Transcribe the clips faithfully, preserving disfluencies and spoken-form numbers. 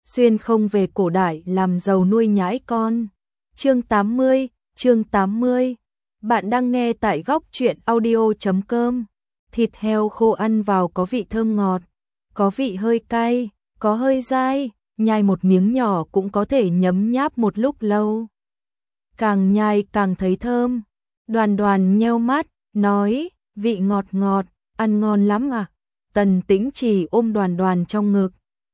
xuyên không về cổ đại làm giàu nuôi nhãi con. Chương tám mươi, chương tám mươi. Bạn đang nghe tại góc truyện audio chấm com. Thịt heo khô ăn vào có vị thơm ngọt, có vị hơi cay, có hơi dai, nhai một miếng nhỏ cũng có thể nhấm nháp một lúc lâu. Càng nhai càng thấy thơm. Đoàn Đoàn nheo mắt, nói, vị ngọt ngọt, ăn ngon lắm à. Tần Tĩnh Trì ôm Đoàn Đoàn trong ngực.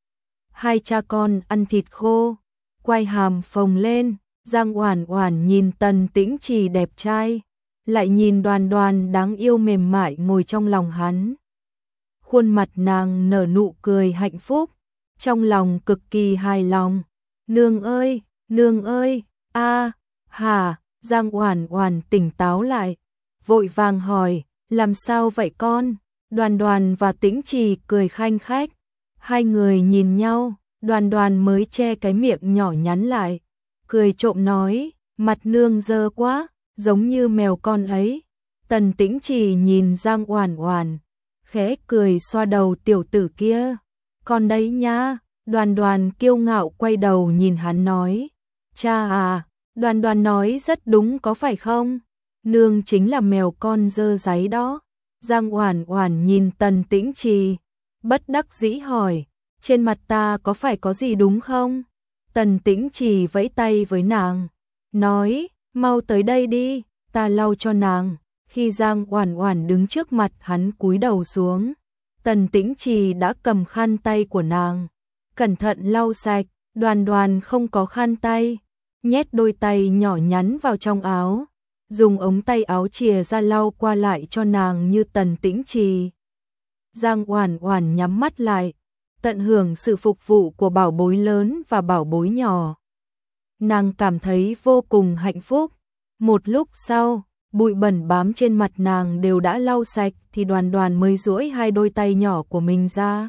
Hai cha con ăn thịt khô, quay hàm phồng lên, Giang Oản Oản nhìn Tần Tĩnh Trì đẹp trai, lại nhìn Đoàn Đoàn đáng yêu mềm mại ngồi trong lòng hắn. Khuôn mặt nàng nở nụ cười hạnh phúc, trong lòng cực kỳ hài lòng. Nương ơi, nương ơi, a, hà, Giang Oản Oản tỉnh táo lại, vội vàng hỏi, làm sao vậy con? Đoàn Đoàn và Tĩnh Trì cười khanh khách, hai người nhìn nhau, Đoàn Đoàn mới che cái miệng nhỏ nhắn lại, cười trộm nói, mặt nương dơ quá, giống như mèo con ấy. Tần Tĩnh Trì nhìn Giang Oản Oản, khẽ cười xoa đầu tiểu tử kia, con đấy nha. Đoàn Đoàn kiêu ngạo quay đầu nhìn hắn nói, cha à, Đoàn Đoàn nói rất đúng có phải không? Nương chính là mèo con dơ dáy đó. Giang Oản Oản nhìn Tần Tĩnh Trì, bất đắc dĩ hỏi, trên mặt ta có phải có gì đúng không? Tần Tĩnh Trì vẫy tay với nàng, nói, mau tới đây đi, ta lau cho nàng. Khi Giang Oản Oản đứng trước mặt hắn cúi đầu xuống, Tần Tĩnh Trì đã cầm khăn tay của nàng, cẩn thận lau sạch. Đoàn Đoàn không có khăn tay, nhét đôi tay nhỏ nhắn vào trong áo, dùng ống tay áo chìa ra lau qua lại cho nàng như Tần Tĩnh Trì. Giang Oản Oản nhắm mắt lại, tận hưởng sự phục vụ của bảo bối lớn và bảo bối nhỏ. Nàng cảm thấy vô cùng hạnh phúc. Một lúc sau, bụi bẩn bám trên mặt nàng đều đã lau sạch thì Đoàn Đoàn mới duỗi hai đôi tay nhỏ của mình ra,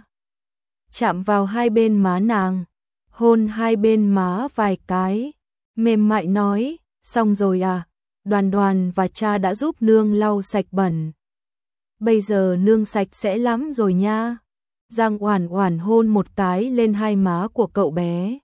chạm vào hai bên má nàng, hôn hai bên má vài cái, mềm mại nói, xong rồi à, Đoàn Đoàn và cha đã giúp nương lau sạch bẩn. Bây giờ nương sạch sẽ lắm rồi nha. Giang Oản Oản hôn một cái lên hai má của cậu bé.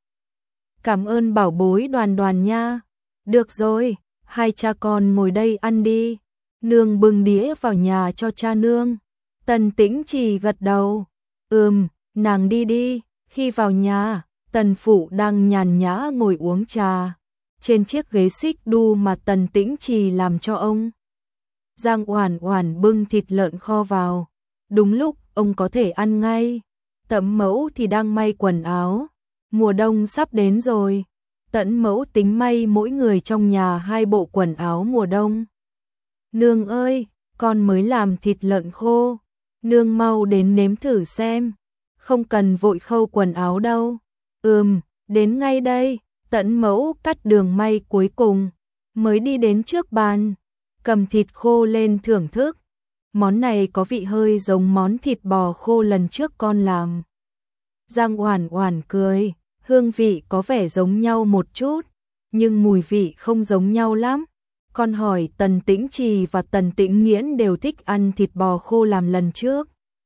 Cảm ơn bảo bối Đoàn Đoàn nha. Được rồi, hai cha con ngồi đây ăn đi. Nương bưng đĩa vào nhà cho cha nương. Tần Tĩnh Trì gật đầu. Ừm, nàng đi đi. Khi vào nhà, Tần Phụ đang nhàn nhã ngồi uống trà trên chiếc ghế xích đu mà Tần Tĩnh Trì làm cho ông. Giang Oản Oản bưng thịt lợn kho vào. Đúng lúc ông có thể ăn ngay. Tẩm Mẫu thì đang may quần áo. Mùa đông sắp đến rồi. Tẩn Mẫu tính may mỗi người trong nhà hai bộ quần áo mùa đông. Nương ơi, con mới làm thịt lợn khô. Nương mau đến nếm thử xem. Không cần vội khâu quần áo đâu. Ừm, đến ngay đây. Tẩn Mẫu cắt đường may cuối cùng, mới đi đến trước bàn, cầm thịt khô lên thưởng thức. Món này có vị hơi giống món thịt bò khô lần trước con làm. Giang Oản Oản cười, hương vị có vẻ giống nhau một chút, nhưng mùi vị không giống nhau lắm. Con hỏi Tần Tĩnh Trì và Tần Tĩnh Nghiễn đều thích ăn thịt bò khô làm lần trước.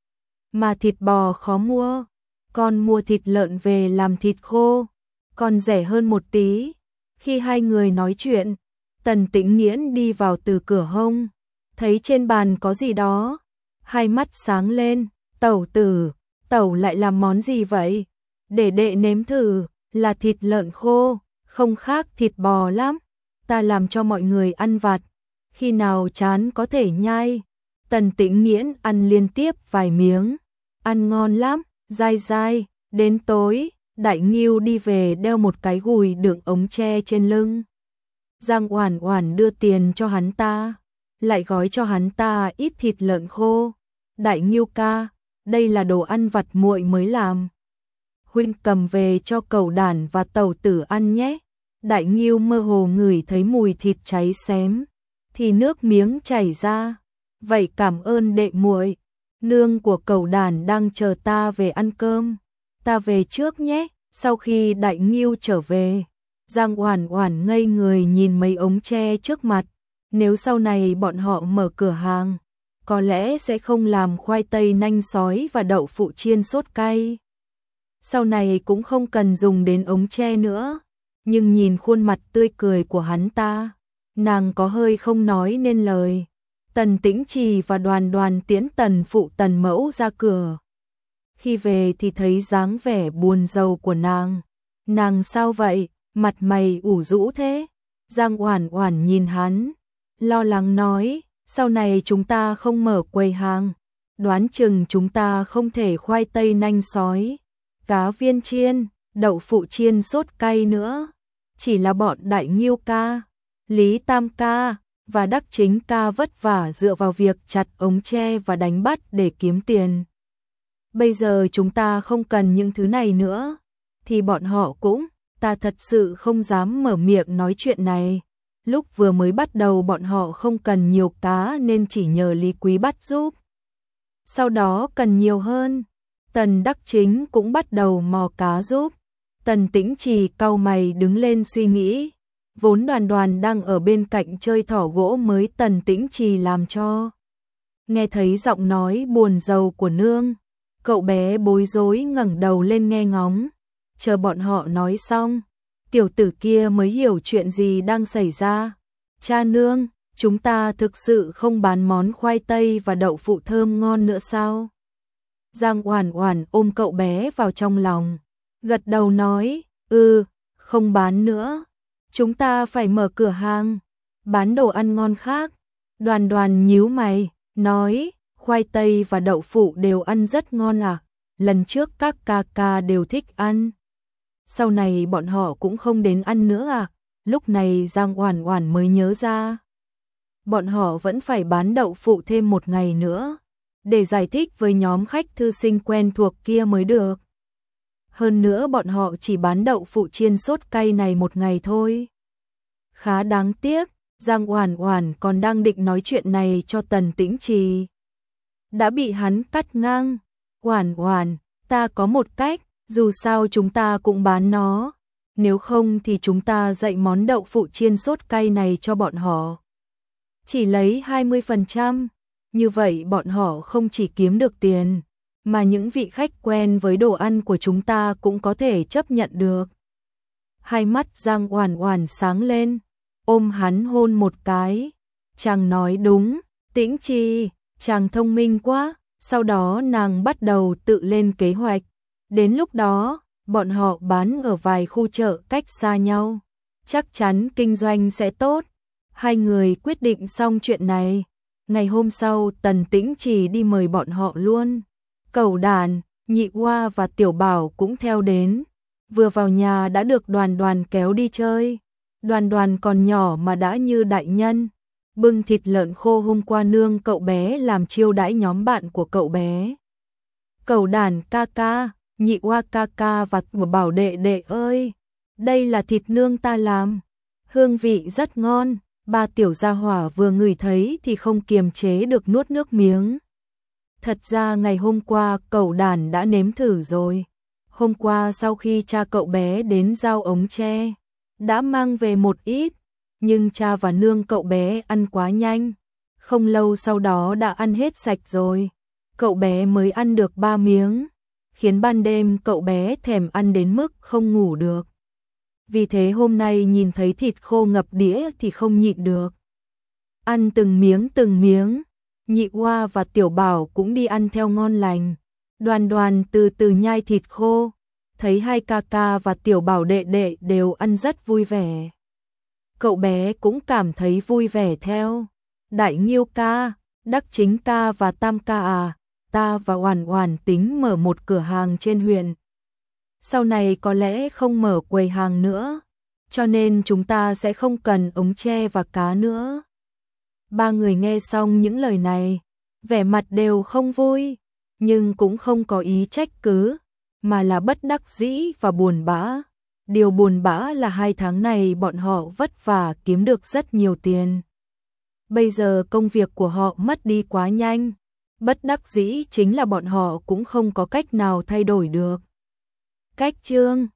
Mà thịt bò khó mua, con mua thịt lợn về làm thịt khô, còn rẻ hơn một tí. Khi hai người nói chuyện, Tần Tĩnh Nghiễn đi vào từ cửa hông, thấy trên bàn có gì đó, hai mắt sáng lên, tẩu tử, tẩu lại làm món gì vậy? Để đệ nếm thử, là thịt lợn khô, không khác thịt bò lắm, ta làm cho mọi người ăn vặt, khi nào chán có thể nhai. Tần Tĩnh Nghiễn ăn liên tiếp vài miếng, ăn ngon lắm, dai dai. Đến tối, Đại Ngưu đi về đeo một cái gùi đựng ống tre trên lưng. Giang Oản Oản đưa tiền cho hắn ta, lại gói cho hắn ta ít thịt lợn khô. Đại Ngưu ca, đây là đồ ăn vặt muội mới làm. Huynh cầm về cho Cẩu Đản và Tẩu Tử ăn nhé. Đại Ngưu mơ hồ ngửi thấy mùi thịt cháy xém, thì nước miếng chảy ra. Vậy cảm ơn đệ muội. Nương của Cẩu Đản đang chờ ta về ăn cơm. Ta về trước nhé. Sau khi Đại Ngưu trở về, Giang Oản Oản ngây người nhìn mấy ống tre trước mặt. Nếu sau này bọn họ mở cửa hàng, có lẽ sẽ không làm khoai tây nanh sói và đậu phụ chiên sốt cay. sau này cũng không cần dùng đến ống tre nữa. Nhưng nhìn khuôn mặt tươi cười của hắn ta, nàng có hơi không nói nên lời. Tần Tĩnh Trì và Đoàn Đoàn tiễn Tần phụ Tần mẫu ra cửa. Khi về thì thấy dáng vẻ buồn rầu của nàng. Nàng sao vậy, mặt mày ủ rũ thế? Giang Oản Oản nhìn hắn, lo lắng nói, sau này chúng ta không mở quầy hàng, đoán chừng chúng ta không thể khoai tây nanh sói, cá viên chiên, đậu phụ chiên sốt cay nữa. Chỉ là bọn Đại Nghiêu ca, Lý Tam ca và Đắc Chính ca vất vả dựa vào việc chặt ống tre và đánh bắt để kiếm tiền. Bây giờ chúng ta không cần những thứ này nữa, thì bọn họ cũng, ta thật sự không dám mở miệng nói chuyện này. Lúc vừa mới bắt đầu bọn họ không cần nhiều cá nên chỉ nhờ Lý Quý bắt giúp. Sau đó cần nhiều hơn, Tần Đắc Chính cũng bắt đầu mò cá giúp. Tần Tĩnh Trì cau mày đứng lên suy nghĩ. Vốn Đoàn Đoàn đang ở bên cạnh chơi thỏ gỗ mới Tần Tĩnh Trì làm cho. Nghe thấy giọng nói buồn rầu của nương, cậu bé bối rối ngẩng đầu lên nghe ngóng. Chờ bọn họ nói xong, tiểu tử kia mới hiểu chuyện gì đang xảy ra. Cha nương, chúng ta thực sự không bán món khoai tây và đậu phụ thơm ngon nữa sao? Giang Oản Oản ôm cậu bé vào trong lòng, gật đầu nói, ừ, không bán nữa. Chúng ta phải mở cửa hàng, bán đồ ăn ngon khác. Đoàn Đoàn nhíu mày, nói, khoai tây và đậu phụ đều ăn rất ngon à? Lần trước các ca ca đều thích ăn. Sau này bọn họ cũng không đến ăn nữa à? Lúc này Giang Oản Oản mới nhớ ra. Bọn họ vẫn phải bán đậu phụ thêm một ngày nữa, để giải thích với nhóm khách thư sinh quen thuộc kia mới được. Hơn nữa bọn họ chỉ bán đậu phụ chiên sốt cay này một ngày thôi. Khá đáng tiếc, Giang Oản Oản còn đang định nói chuyện này cho Tần Tĩnh Trì, đã bị hắn cắt ngang. Oản Oản, ta có một cách, dù sao chúng ta cũng bán nó. Nếu không thì chúng ta dạy món đậu phụ chiên sốt cay này cho bọn họ. Chỉ lấy hai mươi phần trăm, như vậy bọn họ không chỉ kiếm được tiền, mà những vị khách quen với đồ ăn của chúng ta cũng có thể chấp nhận được. Hai mắt Giang Oản Oản sáng lên, ôm hắn hôn một cái. Chàng nói đúng, Tĩnh Trì, chàng thông minh quá. Sau đó nàng bắt đầu tự lên kế hoạch. Đến lúc đó, bọn họ bán ở vài khu chợ cách xa nhau, chắc chắn kinh doanh sẽ tốt. Hai người quyết định xong chuyện này. Ngày hôm sau Tần Tĩnh Trì đi mời bọn họ luôn. Cẩu Đàn, Nhị Oa và Tiểu Bảo cũng theo đến. Vừa vào nhà đã được Đoàn Đoàn kéo đi chơi. Đoàn Đoàn còn nhỏ mà đã như đại nhân. Bưng thịt lợn khô hôm qua nương cậu bé làm chiêu đãi nhóm bạn của cậu bé. Cẩu Đàn ca ca, Nhị Oa ca ca và Bảo đệ đệ ơi, đây là thịt nương ta làm, hương vị rất ngon. Ba tiểu gia hỏa vừa ngửi thấy thì không kiềm chế được nuốt nước miếng. Thật ra ngày hôm qua Cẩu Đàn đã nếm thử rồi. Hôm qua sau khi cha cậu bé đến giao ống tre, đã mang về một ít, nhưng cha và nương cậu bé ăn quá nhanh, không lâu sau đó đã ăn hết sạch rồi. Cậu bé mới ăn được ba miếng, khiến ban đêm cậu bé thèm ăn đến mức không ngủ được. Vì thế hôm nay nhìn thấy thịt khô ngập đĩa thì không nhịn được. Ăn từng miếng từng miếng, Nhị Oa và Tiểu Bảo cũng đi ăn theo ngon lành. Đoàn Đoàn từ từ nhai thịt khô, thấy hai ca ca và Tiểu Bảo đệ đệ đều ăn rất vui vẻ. Cậu bé cũng cảm thấy vui vẻ theo. Đại Nghiêu ca, Đắc Chính ca và Tam ca à, ta và Oản Oản tính mở một cửa hàng trên huyện. Sau này có lẽ không mở quầy hàng nữa, cho nên chúng ta sẽ không cần ống tre và cá nữa. Ba người nghe xong những lời này, vẻ mặt đều không vui, nhưng cũng không có ý trách cứ, mà là bất đắc dĩ và buồn bã. Điều buồn bã là hai tháng này bọn họ vất vả kiếm được rất nhiều tiền. Bây giờ công việc của họ mất đi quá nhanh, bất đắc dĩ chính là bọn họ cũng không có cách nào thay đổi được. Cách chương